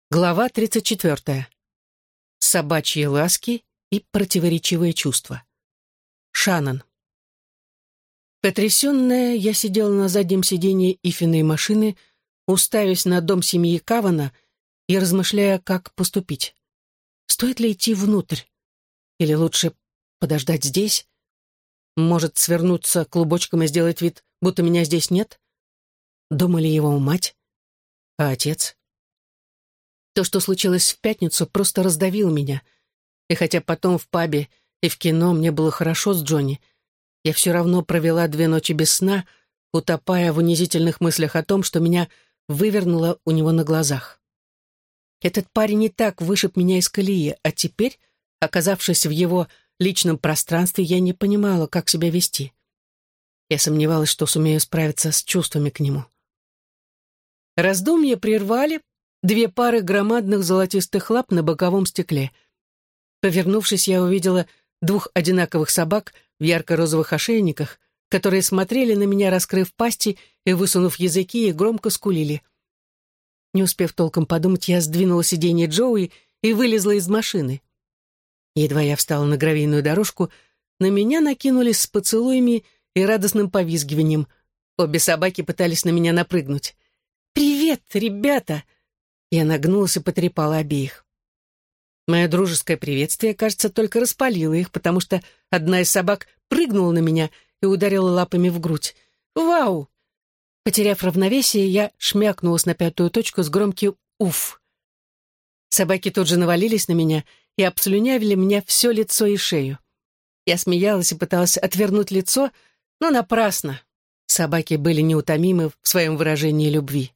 Глава 34. Собачьи ласки и противоречивые чувства. Шаннон. Потрясенная, я сидела на заднем сиденье Ифиной машины, уставясь на дом семьи Кавана и размышляя, как поступить. Стоит ли идти внутрь? Или лучше подождать здесь? Может, свернуться клубочком и сделать вид, будто меня здесь нет? Дома ли его мать? А отец? То, что случилось в пятницу, просто раздавило меня. И хотя потом в пабе и в кино мне было хорошо с Джонни, я все равно провела 2 ночи без сна, утопая в унизительных мыслях о том, что меня вывернуло у него на глазах. Этот парень не так вышиб меня из колеи, а теперь, оказавшись в его личном пространстве, я не понимала, как себя вести. Я сомневалась, что сумею справиться с чувствами к нему. Раздумья прервали 2 пары громадных золотистых лап на боковом стекле. Повернувшись, я увидела 2 одинаковых собак в ярко-розовых ошейниках, которые смотрели на меня, раскрыв пасти и высунув языки, и громко скулили. Не успев толком подумать, я сдвинула сиденье Джоуи и вылезла из машины. Едва я встала на гравийную дорожку, на меня накинулись с поцелуями и радостным повизгиванием. Обе собаки пытались на меня напрыгнуть. «Привет, ребята!» Я нагнулась и потрепала обеих. Мое дружеское приветствие, кажется, только распалило их, потому что одна из собак прыгнула на меня и ударила лапами в грудь. «Вау!» Потеряв равновесие, я шмякнулась на 5-ю точку с громким «уф». Собаки тут же навалились на меня и обслюнявили мне все лицо и шею. Я смеялась и пыталась отвернуть лицо, но напрасно. Собаки были неутомимы в своем выражении любви.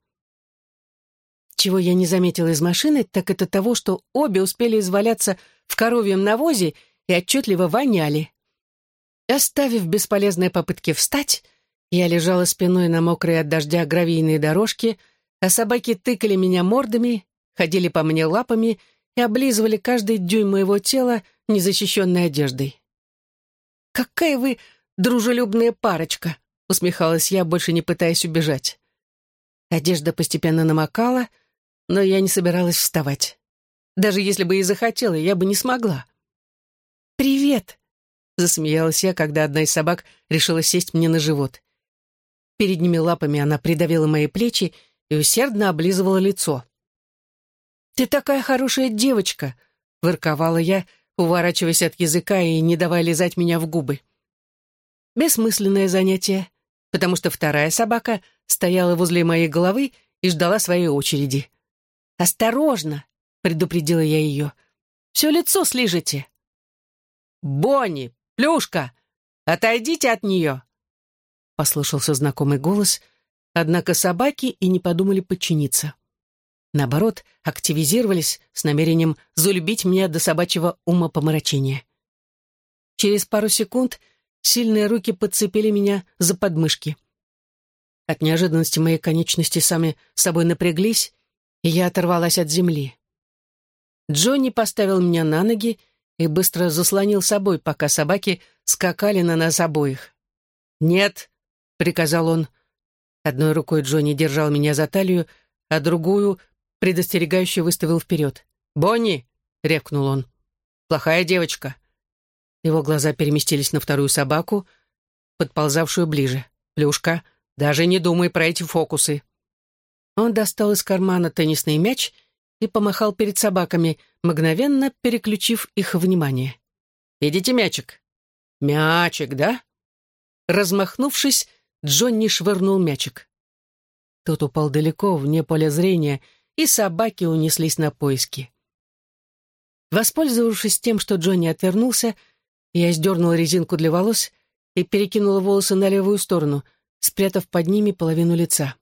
Чего я не заметила из машины, так это того, что обе успели изваляться в коровьем навозе и отчетливо воняли. Оставив бесполезные попытки встать, я лежала спиной на мокрой от дождя гравийной дорожке, а собаки тыкали меня мордами, ходили по мне лапами и облизывали каждый дюйм моего тела незащищенной одеждой. «Какая вы дружелюбная парочка!» — усмехалась я, больше не пытаясь убежать. Одежда постепенно намокала, но я не собиралась вставать. Даже если бы и захотела, я бы не смогла. «Привет!» — засмеялась я, когда одна из собак решила сесть мне на живот. Передними лапами она придавила мои плечи и усердно облизывала лицо. «Ты такая хорошая девочка!» — ворковала я, уворачиваясь от языка и не давая лизать меня в губы. Бессмысленное занятие, потому что вторая собака стояла возле моей головы и ждала своей очереди. «Осторожно!» — предупредила я ее. «Все лицо слижете!» «Бонни! Плюшка! Отойдите от нее!» Послышался знакомый голос, однако собаки и не подумали подчиниться. Наоборот, активизировались с намерением залюбить меня до собачьего умопомрачения. Через пару секунд сильные руки подцепили меня за подмышки. От неожиданности мои конечности сами собой напряглись, и я оторвалась от земли. Джонни поставил меня на ноги и быстро заслонил собой, пока собаки скакали на нас обоих. «Нет», — приказал он. Одной рукой Джонни держал меня за талию, а другую предостерегающе выставил вперед. «Бонни!» — рявкнул он. «Плохая девочка». Его глаза переместились на вторую собаку, подползавшую ближе. «Плюшка, даже не думай про эти фокусы». Он достал из кармана теннисный мяч и помахал перед собаками, мгновенно переключив их внимание. «Видите мячик?» «Мячик, да?» Размахнувшись, Джонни швырнул мячик. Тот упал далеко, вне поля зрения, и собаки унеслись на поиски. Воспользовавшись тем, что Джонни отвернулся, я сдернула резинку для волос и перекинула волосы на левую сторону, спрятав под ними половину лица.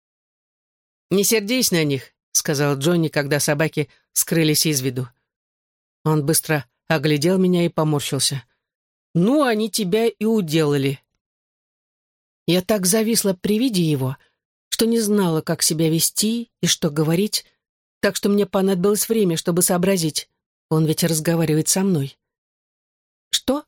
«Не сердись на них», — сказал Джонни, когда собаки скрылись из виду. Он быстро оглядел меня и поморщился. «Ну, они тебя и уделали». Я так зависла при виде его, что не знала, как себя вести и что говорить, так что мне понадобилось время, чтобы сообразить. Он ведь разговаривает со мной. «Что?»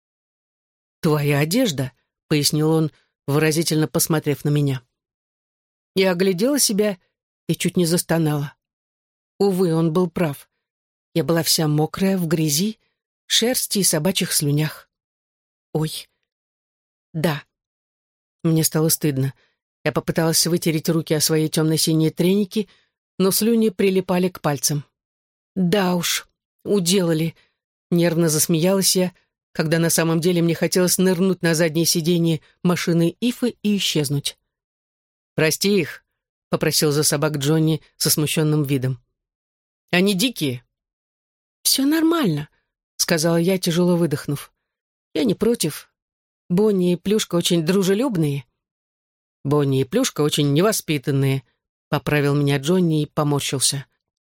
«Твоя одежда», — пояснил он, выразительно посмотрев на меня. Я оглядела себя и чуть не застонала. Увы, он был прав. Я была вся мокрая, в грязи, шерсти и собачьих слюнях. Ой. Да. Мне стало стыдно. Я попыталась вытереть руки о свои темно-синие треники, но слюни прилипали к пальцам. Да уж, уделали. Нервно засмеялась я, когда на самом деле мне хотелось нырнуть на заднее сиденье машины Ифы и исчезнуть. «Прости их», — попросил за собак Джонни со смущенным видом. «Они дикие». «Все нормально», — сказала я, тяжело выдохнув. «Я не против. Бонни и Плюшка очень дружелюбные». «Бонни и Плюшка очень невоспитанные», — поправил меня Джонни и поморщился.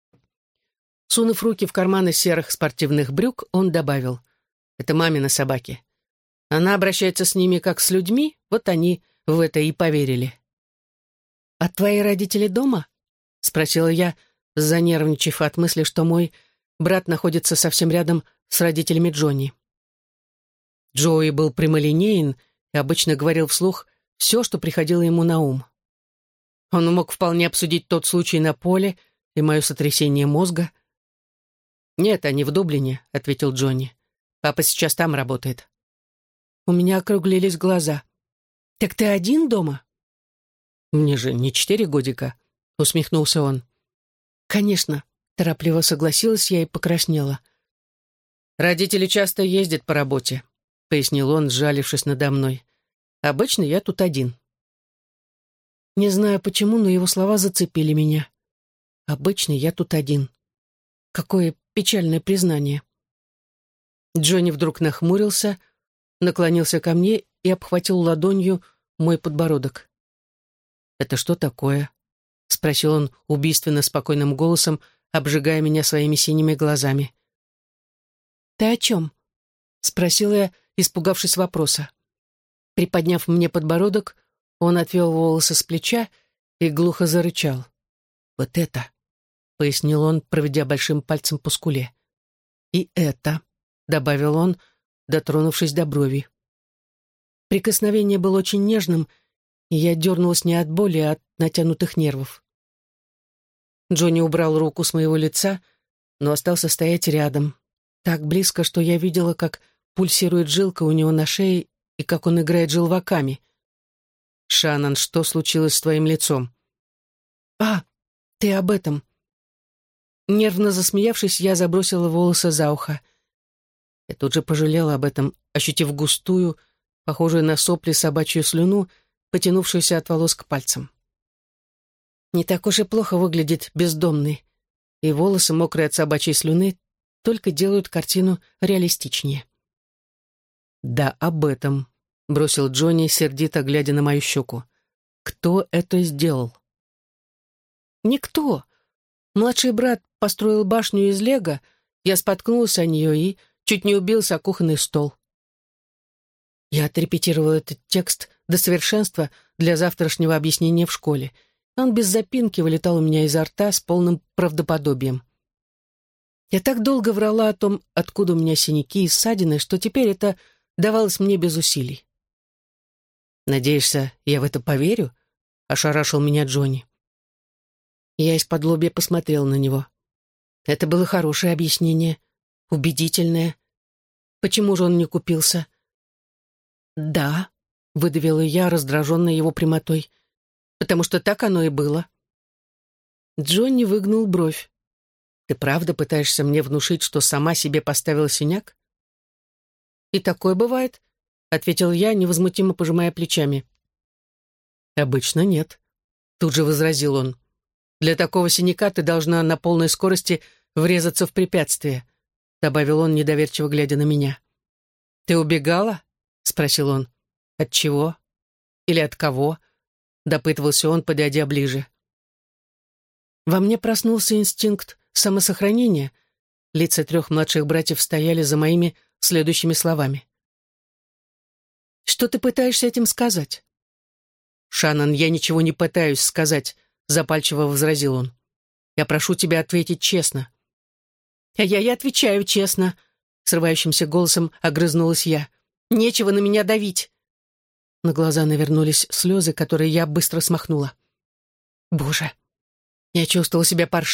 Сунув руки в карманы серых спортивных брюк, он добавил: «Это мамины собаки. Она обращается с ними как с людьми, вот они в это и поверили». «А твои родители дома?» — спросила я, занервничав от мысли, что мой брат находится совсем рядом с родителями Джонни. Джоуи был прямолинеен и обычно говорил вслух все, что приходило ему на ум. Он мог вполне обсудить тот случай на поле и мое сотрясение мозга. «Нет, они в Дублине», — ответил Джонни. «Папа сейчас там работает». У меня округлились глаза. «Так ты один дома?» «Мне же не 4 годика», — усмехнулся он. «Конечно», — торопливо согласилась я и покраснела. «Родители часто ездят по работе», — пояснил он, сжалившись надо мной. «Обычно я тут один». Не знаю почему, но его слова зацепили меня. «Обычно я тут один». Какое печальное признание. Джонни вдруг нахмурился, наклонился ко мне и обхватил ладонью мой подбородок. «Это что такое?» — спросил он убийственно спокойным голосом, обжигая меня своими синими глазами. «Ты о чем?» — спросила я, испугавшись вопроса. Приподняв мне подбородок, он отвел волосы с плеча и глухо зарычал. «Вот это!» — пояснил он, проведя большим пальцем по скуле. «И это!» — добавил он, дотронувшись до брови. Прикосновение было очень нежным, и я дернулась не от боли, а от натянутых нервов. Джонни убрал руку с моего лица, но остался стоять рядом, так близко, что я видела, как пульсирует жилка у него на шее и как он играет желваками. «Шаннон, что случилось с твоим лицом?» «А, ты об этом». Нервно засмеявшись, я забросила волосы за ухо. Я тут же пожалела об этом, ощутив густую, похожую на сопли собачью слюну, потянувшуюся от волос к пальцам. Не так уж и плохо выглядит бездомный, и волосы, мокрые от собачьей слюны, только делают картину реалистичнее. «Да, об этом», — бросил Джонни, сердито глядя на мою щеку. «Кто это сделал?» «Никто. Младший брат построил башню из лего, я споткнулась о нее и чуть не убился о кухонный стол». Я отрепетировала этот текст до совершенства для завтрашнего объяснения в школе. Он без запинки вылетал у меня изо рта с полным правдоподобием. Я так долго врала о том, откуда у меня синяки и ссадины, что теперь это давалось мне без усилий. «Надеешься, я в это поверю?» — ошарашил меня Джонни. Я из-под-лобья посмотрел на него. Это было хорошее объяснение, убедительное. Почему же он не купился? «Да», — выдавила я, раздраженная его прямотой, «потому что так оно и было». Джонни выгнул бровь. «Ты правда пытаешься мне внушить, что сама себе поставила синяк?» «И такое бывает», — ответил я, невозмутимо пожимая плечами. «Обычно нет», — тут же возразил он. «Для такого синяка ты должна на полной скорости врезаться в препятствие», — добавил он, недоверчиво глядя на меня. «Ты убегала?» — спросил он. «От чего? Или от кого?» — допытывался он, подойдя ближе. Во мне проснулся инстинкт самосохранения. Лица 3 младших братьев стояли за моими следующими словами. «Что ты пытаешься этим сказать?» «Шаннон, я ничего не пытаюсь сказать», — запальчиво возразил он. «Я прошу тебя ответить честно». «А я и отвечаю честно», — срывающимся голосом огрызнулась я. «Нечего на меня давить». На глаза навернулись слезы, которые я быстро смахнула. Боже, я чувствовала себя паршиво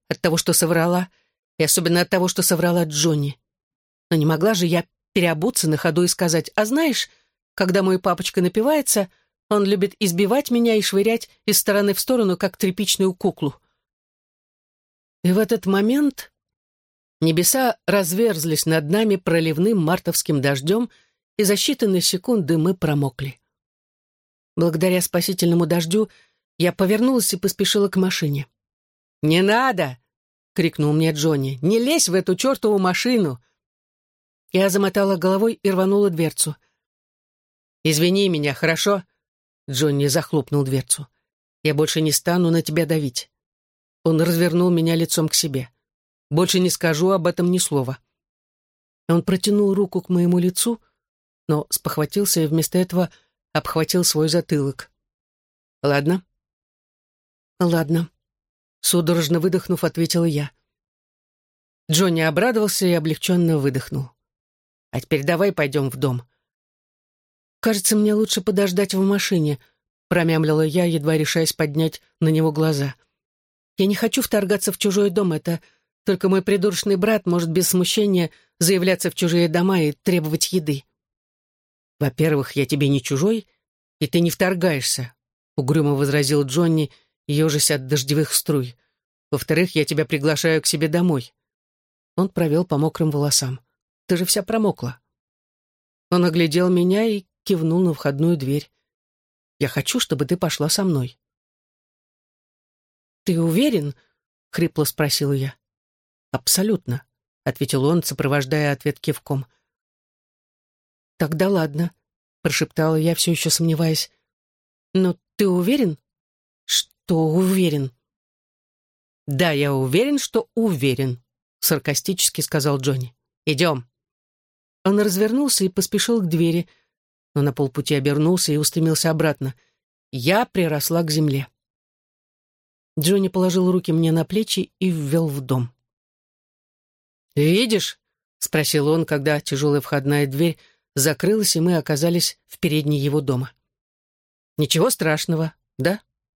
от того, что соврала, и особенно от того, что соврала Джонни. Но не могла же я переобуться на ходу и сказать: «А знаешь, когда мой папочка напивается, он любит избивать меня и швырять из стороны в сторону, как тряпичную куклу». И в этот момент небеса разверзлись над нами проливным мартовским дождем, и за считанные секунды мы промокли. Благодаря спасительному дождю я повернулась и поспешила к машине. «Не надо!» — крикнул мне Джонни. «Не лезь в эту чертову машину!» Я замотала головой и рванула дверцу. «Извини меня, хорошо?» Джонни захлопнул дверцу. «Я больше не стану на тебя давить». Он развернул меня лицом к себе. «Больше не скажу об этом ни слова». Он протянул руку к моему лицу, но спохватился и вместо этого обхватил свой затылок. «Ладно?» «Ладно», — судорожно выдохнув, ответила я. Джонни обрадовался и облегченно выдохнул. «А теперь давай пойдем в дом». «Кажется, мне лучше подождать в машине», — промямлила я, едва решаясь поднять на него глаза. «Я не хочу вторгаться в чужой дом, это только мой придурочный брат может без смущения заявляться в чужие дома и требовать еды». «Во-первых, я тебе не чужой, и ты не вторгаешься», — угрюмо возразил Джонни, ежась от дождевых струй. «Во-вторых, я тебя приглашаю к себе домой». Он провел по мокрым волосам. «Ты же вся промокла». Он оглядел меня и кивнул на входную дверь. «Я хочу, чтобы ты пошла со мной». «Ты уверен?» — хрипло спросила я. «Абсолютно», — ответил он, сопровождая ответ кивком. «Тогда ладно», — прошептала я, все еще сомневаясь. «Но ты уверен?» «Что уверен?» «Да, я уверен, что уверен», — саркастически сказал Джонни. «Идем». Он развернулся и поспешил к двери, но на полпути обернулся и устремился обратно. Я приросла к земле. Джонни положил руки мне на плечи и ввел в дом. «Видишь?» — спросил он, когда тяжелая входная дверь закрылась, и мы оказались в передней его дома. «Ничего страшного, да?»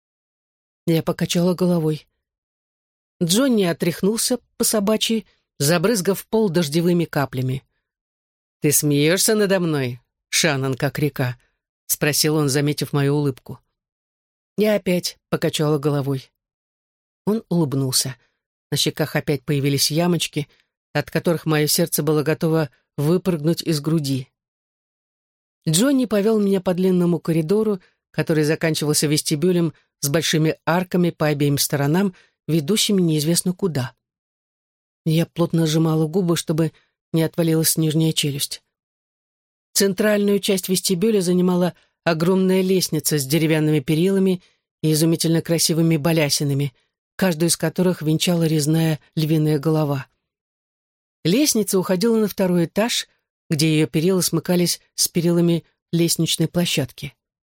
Я покачала головой. Джонни отряхнулся по-собачьи, забрызгав пол дождевыми каплями. «Ты смеешься надо мной, Шаннон, как река?» — спросил он, заметив мою улыбку. Я опять покачала головой. Он улыбнулся. На щеках опять появились ямочки, от которых мое сердце было готово выпрыгнуть из груди. Джонни повел меня по длинному коридору, который заканчивался вестибюлем с большими арками по обеим сторонам, ведущими неизвестно куда. Я плотно сжимала губы, чтобы не отвалилась нижняя челюсть. Центральную часть вестибюля занимала огромная лестница с деревянными перилами и изумительно красивыми балясинами, каждую из которых венчала резная львиная голова. Лестница уходила на второй этаж, где ее перила смыкались с перилами лестничной площадки.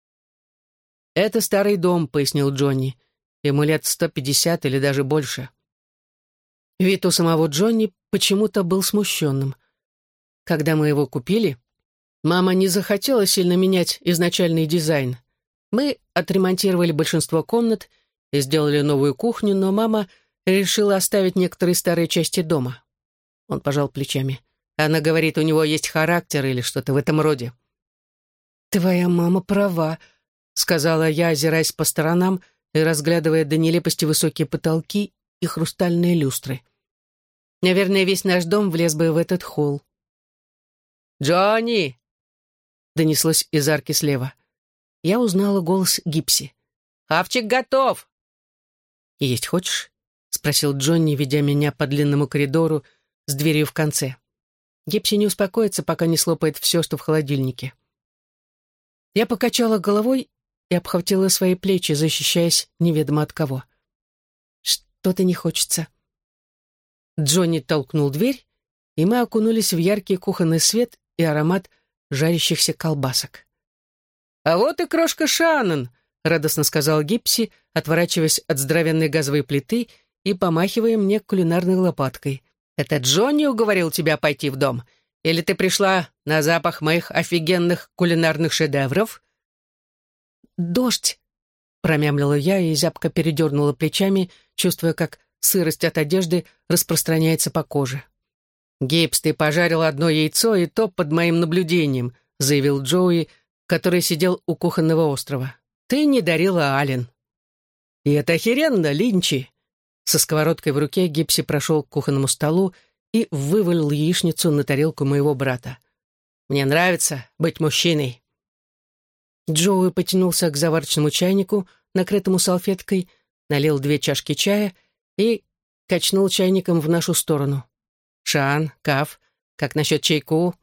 «Это старый дом», — пояснил Джонни. «Ему лет 150 или даже больше». Вид у самого Джонни почему-то был смущенным. Когда мы его купили, мама не захотела сильно менять изначальный дизайн. Мы отремонтировали большинство комнат и сделали новую кухню, но мама решила оставить некоторые старые части дома. Он пожал плечами. Она говорит, у него есть характер или что-то в этом роде. «Твоя мама права», — сказала я, озираясь по сторонам и разглядывая до нелепости высокие потолки и хрустальные люстры. «Наверное, весь наш дом влез бы в этот холл». «Джонни!» — донеслось из арки слева. Я узнала голос Гипси. «Хавчик готов!» «Есть хочешь?» — спросил Джонни, ведя меня по длинному коридору с дверью в конце. Гипси не успокоится, пока не слопает все, что в холодильнике. Я покачала головой и обхватила свои плечи, защищаясь неведомо от кого. «Что-то не хочется». Джонни толкнул дверь, и мы окунулись в яркий кухонный свет и аромат жарящихся колбасок. «А вот и крошка Шаннон», — радостно сказал Гипси, отворачиваясь от здоровенной газовой плиты и помахивая мне кулинарной лопаткой. «Это Джонни уговорил тебя пойти в дом? Или ты пришла на запах моих офигенных кулинарных шедевров?» «Дождь», — промямлила я и зябко передернула плечами, чувствуя, как сырость от одежды распространяется по коже. «Гибс, ты пожарил одно яйцо, и то под моим наблюдением», заявил Джоуи, который сидел у кухонного острова. «Ты не дарила Ален». «И это охеренно, Линчи!» Со сковородкой в руке Гипси прошел к кухонному столу и вывалил яичницу на тарелку моего брата. «Мне нравится быть мужчиной». Джоуи потянулся к заварочному чайнику, накрытому салфеткой, налил 2 чашки чая и качнул чайником в нашу сторону. «Шан, Каф, как насчет чайку?»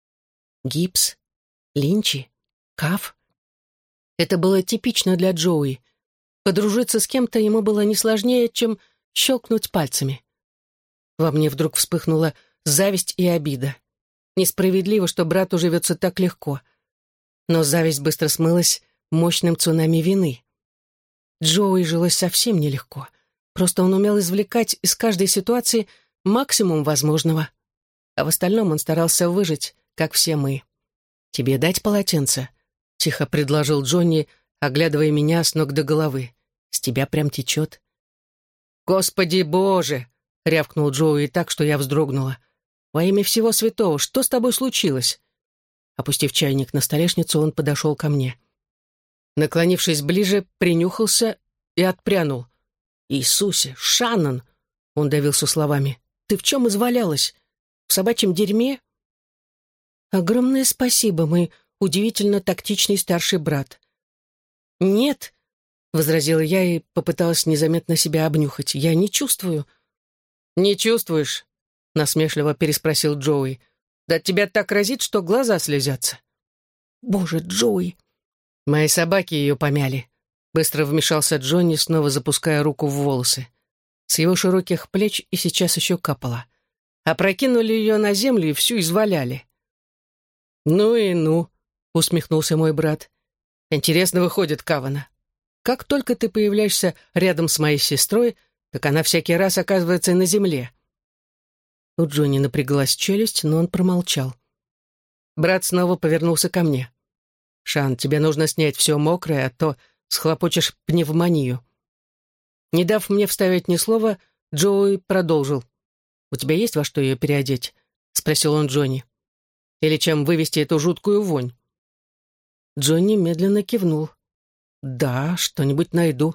Гипс, Линчи, Каф. Это было типично для Джоуи. Подружиться с кем-то ему было не сложнее, чем щелкнуть пальцами. Во мне вдруг вспыхнула зависть и обида. Несправедливо, что брату живется так легко. Но зависть быстро смылась мощным цунами вины. Джоуи жилось совсем нелегко. Просто он умел извлекать из каждой ситуации максимум возможного. А в остальном он старался выжить, как все мы. «Тебе дать полотенце?» — тихо предложил Джонни, оглядывая меня с ног до головы. «С тебя прям течет». «Господи Боже!» — рявкнул Джоуи так, что я вздрогнула. «Во имя всего святого, что с тобой случилось?» Опустив чайник на столешницу, он подошел ко мне. Наклонившись ближе, принюхался и отпрянул. «Иисусе, Шаннон!» — он давился словами. «Ты в чем извалялась? В собачьем дерьме?» «Огромное спасибо, мой удивительно тактичный старший брат». «Нет», — возразила я и попыталась незаметно себя обнюхать. «Я не чувствую». «Не чувствуешь?» — насмешливо переспросил Джоуи. «Да от тебя так разит, что глаза слезятся». «Боже, Джоуи!» «Мои собаки ее помяли», — быстро вмешался Джонни, снова запуская руку в волосы. С его широких плеч и сейчас еще капало. Опрокинули ее на землю и всю изваляли. «Ну и ну», — усмехнулся мой брат. «Интересно выходит, Кавана. Как только ты появляешься рядом с моей сестрой, так она всякий раз оказывается на земле». У Джонни напряглась челюсть, но он промолчал. Брат снова повернулся ко мне. «Шан, тебе нужно снять все мокрое, а то схлопочешь пневмонию». Не дав мне вставить ни слова, Джоуи продолжил. «У тебя есть во что ее переодеть?» — спросил он Джонни. «Или чем вывести эту жуткую вонь?» Джонни медленно кивнул. «Да, что-нибудь найду».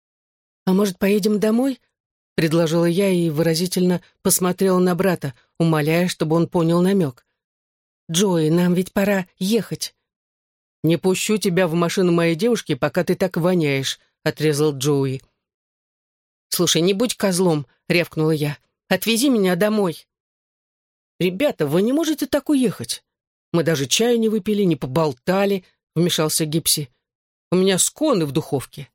«А может, поедем домой?» — предложила я и выразительно посмотрела на брата, умоляя, чтобы он понял намек. «Джои, нам ведь пора ехать». «Не пущу тебя в машину моей девушки, пока ты так воняешь», — отрезал Джоуи. «Слушай, не будь козлом», — рявкнула я. «Отвези меня домой». «Ребята, вы не можете так уехать. Мы даже чаю не выпили, не поболтали», — вмешался Гипси. «У меня сконы в духовке».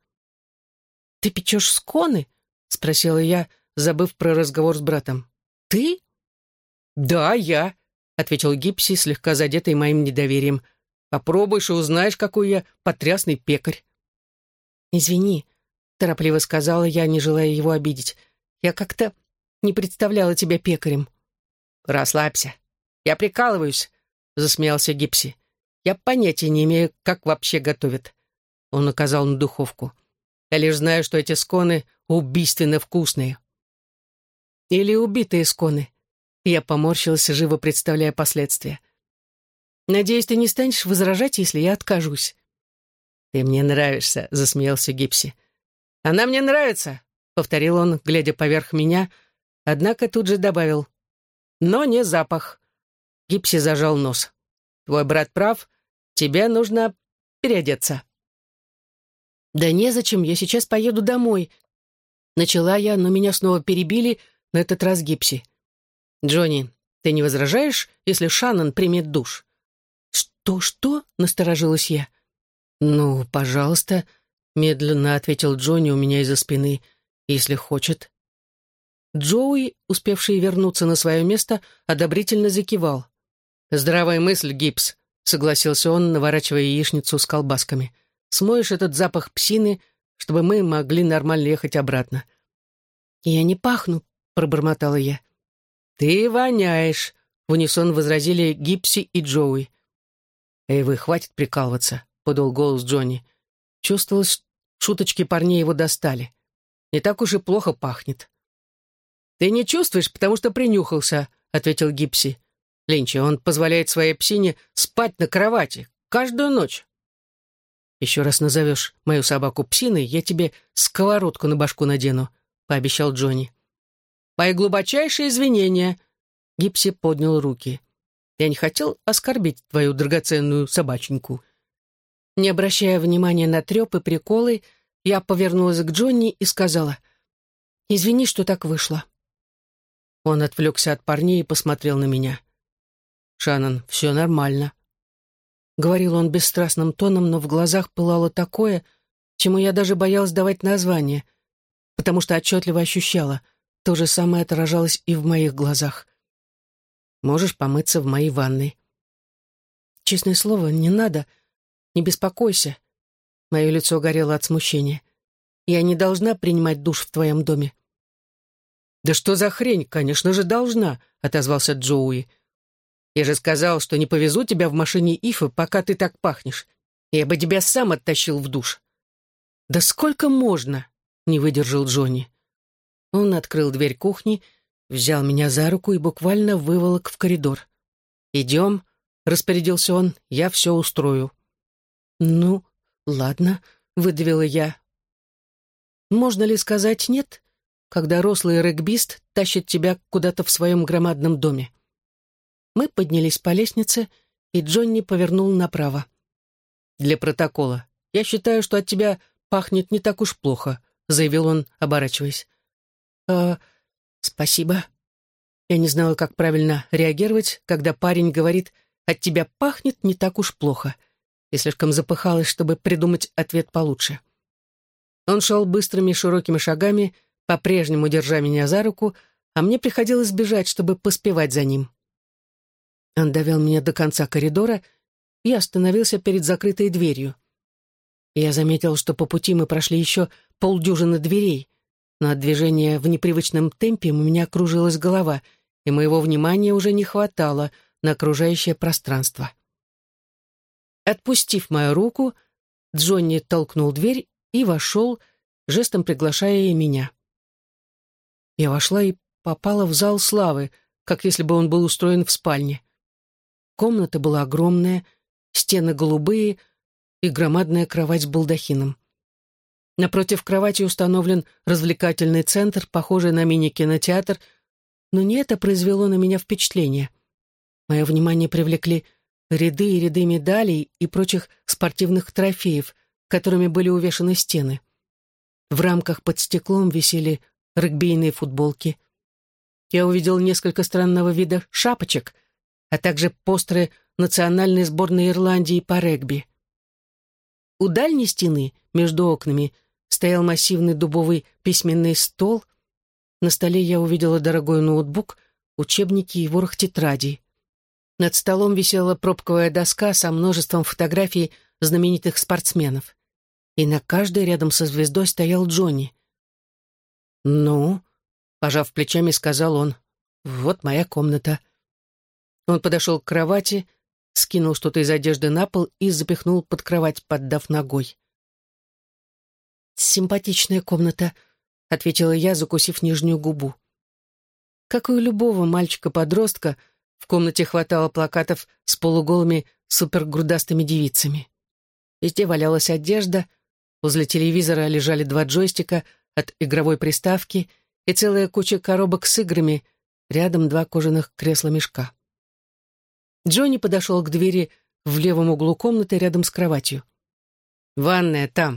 «Ты печешь сконы?» — спросила я, забыв про разговор с братом. «Ты?» «Да, я», — ответил Гипси, слегка задетый моим недоверием. «Попробуешь и узнаешь, какой я потрясный пекарь». «Извини», — торопливо сказала я, не желая его обидеть. «Я как-то не представляла тебя пекарем». «Расслабься. Я прикалываюсь», — засмеялся Гипси. «Я понятия не имею, как вообще готовят». Он указал на духовку. «Я лишь знаю, что эти сконы убийственно вкусные». «Или убитые сконы». Я поморщилась, живо представляя последствия. «Надеюсь, ты не станешь возражать, если я откажусь». «Ты мне нравишься», — засмеялся Гипси. «Она мне нравится», — повторил он, глядя поверх меня, однако тут же добавил. «Но не запах». Гипси зажал нос. «Твой брат прав, тебе нужно переодеться». «Да незачем, я сейчас поеду домой». Начала я, но меня снова перебили, на этот раз Гипси. «Джонни, ты не возражаешь, если Шаннон примет душ?» «Что?» — насторожилась я. «Ну, пожалуйста», — медленно ответил Джонни у меня из-за спины, «если хочет». Джоуи, успевший вернуться на свое место, одобрительно закивал. «Здравая мысль, Гипс», — согласился он, наворачивая яичницу с колбасками. «Смоешь этот запах псины, чтобы мы могли нормально ехать обратно». «Я не пахну», — пробормотала я. «Ты воняешь», — в унисон возразили Гипси и Джоуи. «Эй, вы, хватит прикалываться», — подал голос Джонни. Чувствовалось, шуточки парней его достали. «Не так уж и плохо пахнет». «Ты не чувствуешь, потому что принюхался», — ответил Гипси. «Ленчи, он позволяет своей псине спать на кровати каждую ночь». «Еще раз назовешь мою собаку псиной, я тебе сковородку на башку надену», — пообещал Джонни. «Мои глубочайшие извинения», — Гипси поднял руки. «Я не хотел оскорбить твою драгоценную собаченьку». Не обращая внимания на треп и приколы, я повернулась к Джонни и сказала: «Извини, что так вышло». Он отвлекся от парней и посмотрел на меня. «Шаннон, все нормально», — говорил он бесстрастным тоном, но в глазах пылало такое, чему я даже боялась давать название, потому что отчетливо ощущала, то же самое отражалось и в моих глазах. «Можешь помыться в моей ванной». «Честное слово, не надо. Не беспокойся». Мое лицо горело от смущения. «Я не должна принимать душ в твоем доме». «Да что за хрень? Конечно же, должна», — отозвался Джоуи. «Я же сказал, что не повезу тебя в машине Ифы, пока ты так пахнешь. Я бы тебя сам оттащил в душ». «Да сколько можно?» — не выдержал Джонни. Он открыл дверь кухни, взял меня за руку и буквально выволок в коридор. «Идем», — распорядился он, — «я все устрою». «Ну, ладно», — выдавила я. «Можно ли сказать «нет», когда рослый регбист тащит тебя куда-то в своем громадном доме?» Мы поднялись по лестнице, и Джонни повернул направо. «Для протокола. Я считаю, что от тебя пахнет не так уж плохо», — заявил он, оборачиваясь. Спасибо». Я не знала, как правильно реагировать, когда парень говорит: «От тебя пахнет не так уж плохо», и слишком запыхалась, чтобы придумать ответ получше. Он шел быстрыми широкими шагами, по-прежнему держа меня за руку, а мне приходилось бежать, чтобы поспевать за ним. Он довел меня до конца коридора и остановился перед закрытой дверью. Я заметил, что по пути мы прошли еще полдюжины дверей, но от движения в непривычном темпе у меня кружилась голова, и моего внимания уже не хватало на окружающее пространство. Отпустив мою руку, Джонни толкнул дверь и вошел, жестом приглашая и меня. Я вошла и попала в зал славы, как если бы он был устроен в спальне. Комната была огромная, стены голубые и громадная кровать с балдахином. Напротив кровати установлен развлекательный центр, похожий на мини-кинотеатр, но не это произвело на меня впечатление. Мое внимание привлекли ряды и ряды медалей и прочих спортивных трофеев, которыми были увешаны стены. В рамках под стеклом висели регбийные футболки. Я увидел несколько странного вида шапочек, а также постеры национальной сборной Ирландии по регби. У дальней стены, между окнами, стоял массивный дубовый письменный стол. На столе я увидела дорогой ноутбук, учебники и ворох тетрадей. Над столом висела пробковая доска со множеством фотографий знаменитых спортсменов. И на каждой рядом со звездой стоял Джонни. «Ну», — пожав плечами, сказал он, — «вот моя комната». Он подошел к кровати, скинул что-то из одежды на пол и запихнул под кровать, поддав ногой. «Симпатичная комната», — ответила я, закусив нижнюю губу. Как и у любого мальчика-подростка, в комнате хватало плакатов с полуголыми супергрудастыми девицами. Везде валялась одежда, возле телевизора лежали 2 джойстика от игровой приставки и целая куча коробок с играми, рядом 2 кожаных кресла-мешка. Джонни подошел к двери в левом углу комнаты рядом с кроватью. «Ванная там».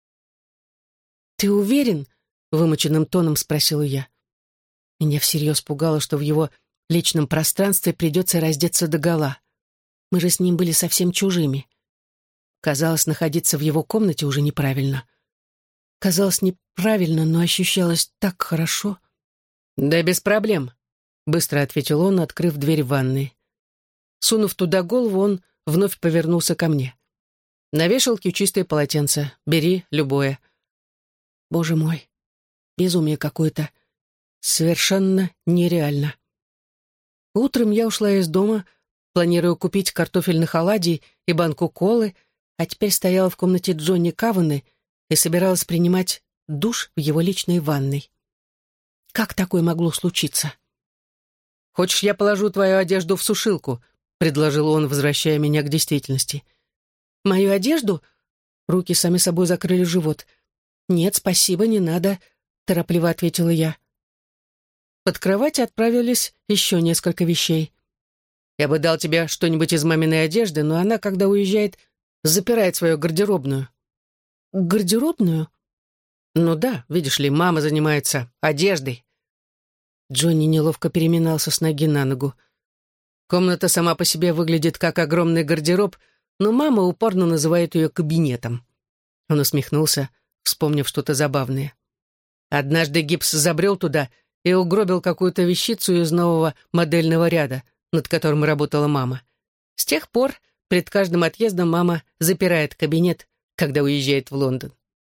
«Ты уверен?» — вымученным тоном спросила я. Меня всерьез пугало, что в его личном пространстве придется раздеться догола. Мы же с ним были совсем чужими. Казалось, находиться в его комнате уже неправильно. Казалось неправильно, но ощущалось так хорошо. «Да без проблем», — быстро ответил он, открыв дверь в ванной. Сунув туда голову, он вновь повернулся ко мне. «На вешалке чистое полотенце. Бери любое». Боже мой, безумие какое-то. Совершенно нереально. Утром я ушла из дома, планируя купить картофельных оладий и банку колы, а теперь стояла в комнате Джонни Каваны и собиралась принимать душ в его личной ванной. Как такое могло случиться? «Хочешь, я положу твою одежду в сушилку?» — предложил он, возвращая меня к действительности. «Мою одежду?» Руки сами собой закрыли живот. «Нет, спасибо, не надо», — торопливо ответила я. Под кровать отправились еще несколько вещей. «Я бы дал тебе что-нибудь из маминой одежды, но она, когда уезжает, запирает свою гардеробную». «Гардеробную?» «Ну да, видишь ли, мама занимается одеждой». Джонни неловко переминался с ноги на ногу. Комната сама по себе выглядит как огромный гардероб, но мама упорно называет ее кабинетом. Он усмехнулся, вспомнив что-то забавное. Однажды Гибс забрел туда и угробил какую-то вещицу из нового модельного ряда, над которым работала мама. С тех пор перед каждым отъездом мама запирает кабинет, когда уезжает в Лондон.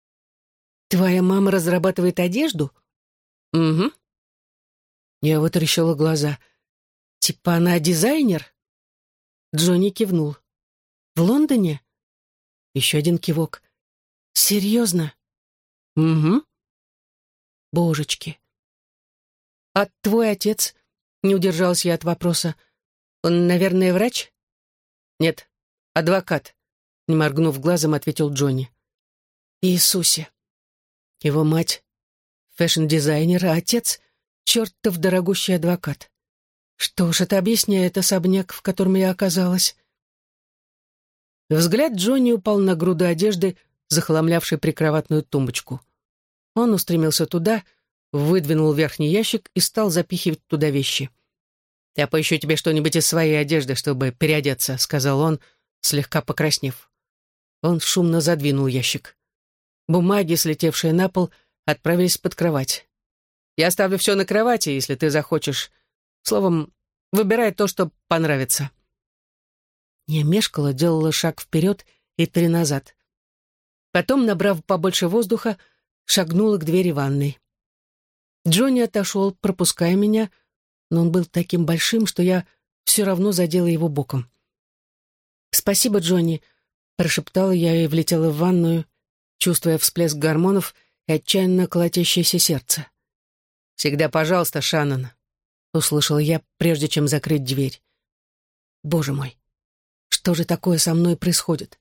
«Твоя мама разрабатывает одежду?» «Угу». Я вытаращила глаза. «Типа она дизайнер?» Джонни кивнул. «В Лондоне?» Еще один кивок. «Серьезно?» «Угу». «Божечки!» «А твой отец?» Не удержался я от вопроса. «Он, наверное, врач?» «Нет, адвокат», — не моргнув глазом, ответил Джонни. «Иисусе!» Его мать — фэшн-дизайнер, а отец — чертов дорогущий адвокат. Что ж, это объясняет особняк, в котором я оказалась. Взгляд Джонни упал на груду одежды, захламлявшей прикроватную тумбочку. Он устремился туда, выдвинул верхний ящик и стал запихивать туда вещи. «Я поищу тебе что-нибудь из своей одежды, чтобы переодеться», — сказал он, слегка покраснев. Он шумно задвинул ящик. Бумаги, слетевшие на пол, отправились под кровать. «Я оставлю все на кровати, если ты захочешь. Словом, выбирай то, что понравится». Я мешкала, делала шаг вперед и 3 назад. Потом, набрав побольше воздуха, шагнула к двери ванной. Джонни отошел, пропуская меня, но он был таким большим, что я все равно задела его боком. «Спасибо, Джонни», — прошептала я и влетела в ванную, чувствуя всплеск гормонов и отчаянно колотящееся сердце. «Всегда пожалуйста, Шаннон», — услышала я, прежде чем закрыть дверь. «Боже мой, что же такое со мной происходит?